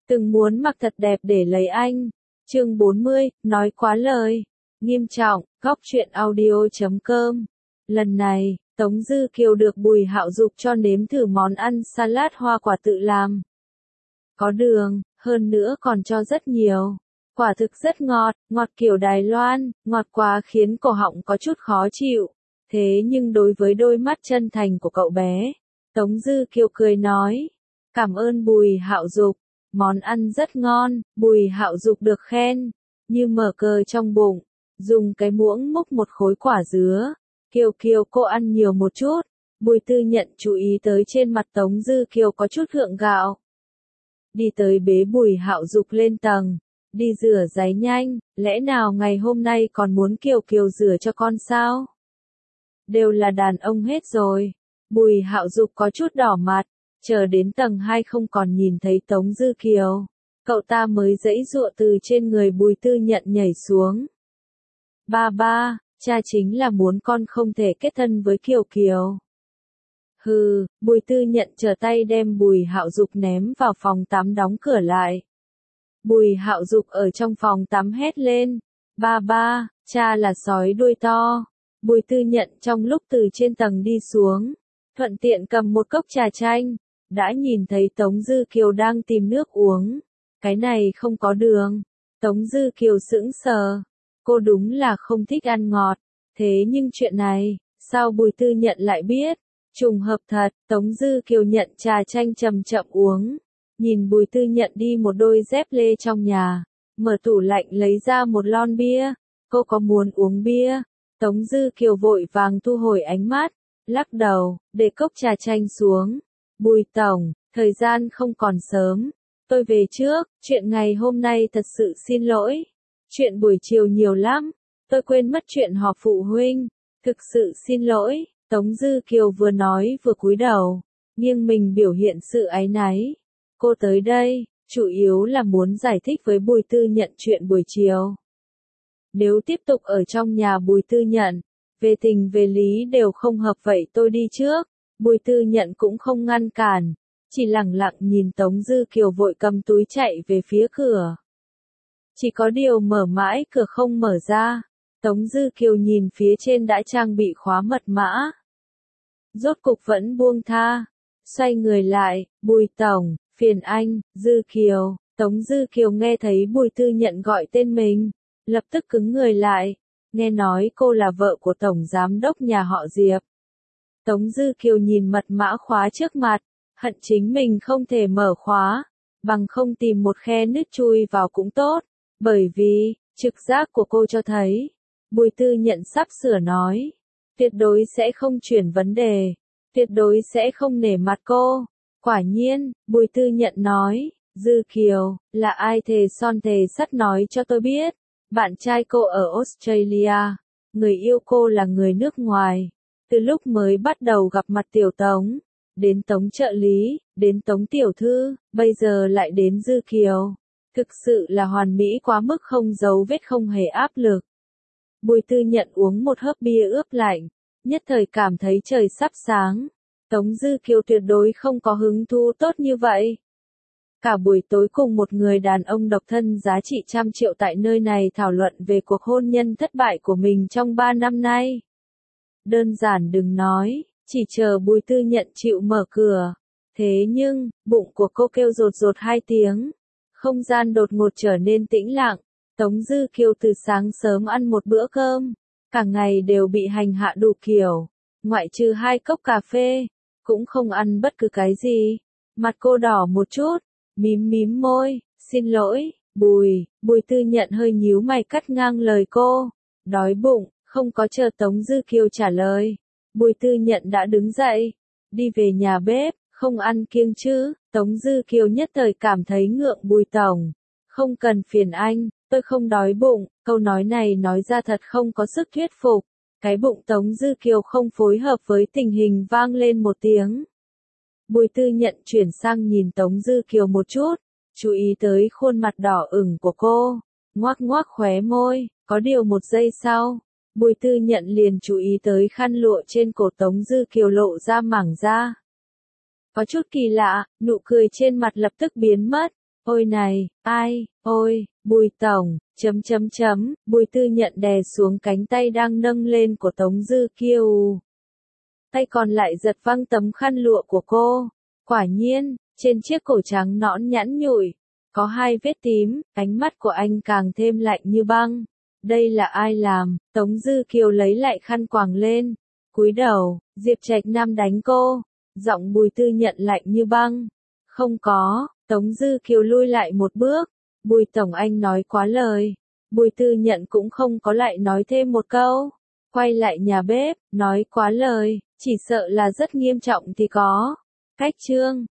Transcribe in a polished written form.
Từng muốn mặc thật đẹp để lấy anh. Chương 40, nói quá lời. Nghiêm trọng, góc truyện audio.com. Lần này, Tống Dư Kiều được Bùi Hạo Dục cho nếm thử món ăn salad hoa quả tự làm. Có đường, hơn nữa còn cho rất nhiều. Quả thực rất ngọt, ngọt kiểu Đài Loan, ngọt quá khiến cổ họng có chút khó chịu. Thế nhưng đối với đôi mắt chân thành của cậu bé, Tống Dư Kiều cười nói, cảm ơn Bùi Hạo Dục, món ăn rất ngon. Bùi Hạo Dục được khen, như mở cờ trong bụng, dùng cái muỗng múc một khối quả dứa. Kiều Kiều cô ăn nhiều một chút. Bùi Tư Nhận chú ý tới trên mặt Tống Dư Kiều có chút gượng gạo. Đi tới bế Bùi Hạo Dục lên tầng, đi rửa ráy nhanh, lẽ nào ngày hôm nay còn muốn Kiều Kiều rửa cho con sao? Đều là đàn ông hết rồi. Bùi Hạo Dục có chút đỏ mặt, chờ đến tầng 2 không còn nhìn thấy Tống Dư Kiều. Cậu ta mới giãy giụa từ trên người Bùi Tư Nhận nhảy xuống. Ba, cha chính là muốn con không thể kết thân với Kiều Kiều. Hừ, Bùi Tư Nhận trở tay đem Bùi Hạo Dục ném vào phòng tắm đóng cửa lại. Bùi Hạo Dục ở trong phòng tắm hét lên. Ba, cha là sói đuôi to. Bùi Tư Nhận trong lúc từ trên tầng đi xuống, thuận tiện cầm một cốc trà chanh, đã nhìn thấy Tống Dư Kiều đang tìm nước uống. Cái này không có đường. Tống Dư Kiều sững sờ. Cô đúng là không thích ăn ngọt. Thế nhưng chuyện này, sao Bùi Tư Nhận lại biết? Trùng hợp thật, Tống Dư Kiều nhận trà chanh chậm chậm uống. Nhìn Bùi Tư Nhận đi một đôi dép lê trong nhà, mở tủ lạnh lấy ra một lon bia. Cô có muốn uống bia? Tống Dư Kiều vội vàng thu hồi ánh mắt, lắc đầu, để cốc trà chanh xuống. Bùi tổng, thời gian không còn sớm. Tôi về trước, chuyện ngày hôm nay thật sự xin lỗi. Chuyện buổi chiều nhiều lắm, tôi quên mất chuyện họp phụ huynh. Thực sự xin lỗi. Tống Dư Kiều vừa nói vừa cúi đầu, nghiêng mình biểu hiện sự áy náy. Cô tới đây, chủ yếu là muốn giải thích với Bùi Tư Nhận chuyện buổi chiều. Nếu tiếp tục ở trong nhà Bùi Tư Nhận, về tình về lý đều không hợp vậy tôi đi trước. Bùi Tư Nhận cũng không ngăn cản, chỉ lẳng lặng nhìn Tống Dư Kiều vội cầm túi chạy về phía cửa. Chỉ có điều mở mãi cửa không mở ra. Tống Dư Kiều nhìn phía trên đã trang bị khóa mật mã. Rốt cục vẫn buông tha. Xoay người lại, Bùi tổng, phiền anh, Dư Kiều. Tống Dư Kiều nghe thấy Bùi Tư Nhận gọi tên mình, lập tức cứng người lại. Nghe nói cô là vợ của Tổng Giám đốc nhà họ Diệp. Tống Dư Kiều nhìn mật mã khóa trước mặt, hận chính mình không thể mở khóa, bằng không tìm một khe nứt chui vào cũng tốt. Bởi vì, trực giác của cô cho thấy, Bùi Tư Nhận sắp sửa nói, tuyệt đối sẽ không chuyển vấn đề, tuyệt đối sẽ không nể mặt cô. Quả nhiên, Bùi Tư Nhận nói, Dư Kiều, là ai thề son thề sắt nói cho tôi biết. Bạn trai cô ở Australia, người yêu cô là người nước ngoài. Từ lúc mới bắt đầu gặp mặt Tiểu Tống, đến Tống trợ lý, đến Tống tiểu thư, bây giờ lại đến Dư Kiều. Thực sự là hoàn mỹ quá mức không dấu vết không hề áp lực. Bùi Tư Nhận uống một hớp bia ướp lạnh, nhất thời cảm thấy trời sắp sáng. Tống Dư Kiều tuyệt đối không có hứng thú tốt như vậy. Cả buổi tối cùng một người đàn ông độc thân giá trị trăm triệu tại nơi này thảo luận về cuộc hôn nhân thất bại của mình trong 3 năm nay. Đơn giản đừng nói, chỉ chờ Bùi Tư Nhận chịu mở cửa. Thế nhưng, bụng của cô kêu rột rột 2 tiếng. Không gian đột ngột trở nên tĩnh lặng. Tống Dư Kiều từ sáng sớm ăn một bữa cơm, cả ngày đều bị hành hạ đủ kiểu, ngoại trừ 2 cốc cà phê, cũng không ăn bất cứ cái gì. Mặt cô đỏ một chút, mím môi, xin lỗi, Bùi Tư Nhận hơi nhíu mày cắt ngang lời cô. Đói bụng, không có chờ Tống Dư Kiều trả lời. Bùi Tư Nhận đã đứng dậy, đi về nhà bếp, không ăn kiêng chứ. Tống Dư Kiều nhất thời cảm thấy ngượng. Bùi tổng, không cần phiền anh, tôi không đói bụng. Câu nói này nói ra thật không có sức thuyết phục. Cái bụng Tống Dư Kiều không phối hợp với tình hình vang lên một tiếng. Bùi Tư Nhận chuyển sang nhìn Tống Dư Kiều một chút, chú ý tới khuôn mặt đỏ ửng của cô, ngoác khóe môi. Có điều một giây sau, Bùi Tư Nhận liền chú ý tới khăn lụa trên cổ Tống Dư Kiều lộ ra mảng da. Có chút kỳ lạ, nụ cười trên mặt lập tức biến mất. Ôi này, ai, ôi, Bùi Tổng, Bùi Tư Nhận đè xuống cánh tay đang nâng lên của Tống Dư Kiều. Tay còn lại giật văng tấm khăn lụa của cô. Quả nhiên, trên chiếc cổ trắng nõn nhẵn nhụi, có 2 vết tím, ánh mắt của anh càng thêm lạnh như băng. Đây là ai làm? Tống Dư Kiều lấy lại khăn quàng lên, cúi đầu. Diệp Trạch Nam đánh cô. Giọng Bùi Tư Nhận lạnh như băng. Không có. Tống Dư Kiều lui lại một bước. Bùi Tổng anh nói quá lời. Bùi Tư Nhận cũng không có lại nói thêm một câu. Quay lại nhà bếp, nói quá lời, chỉ sợ là rất nghiêm trọng thì có. Cách chương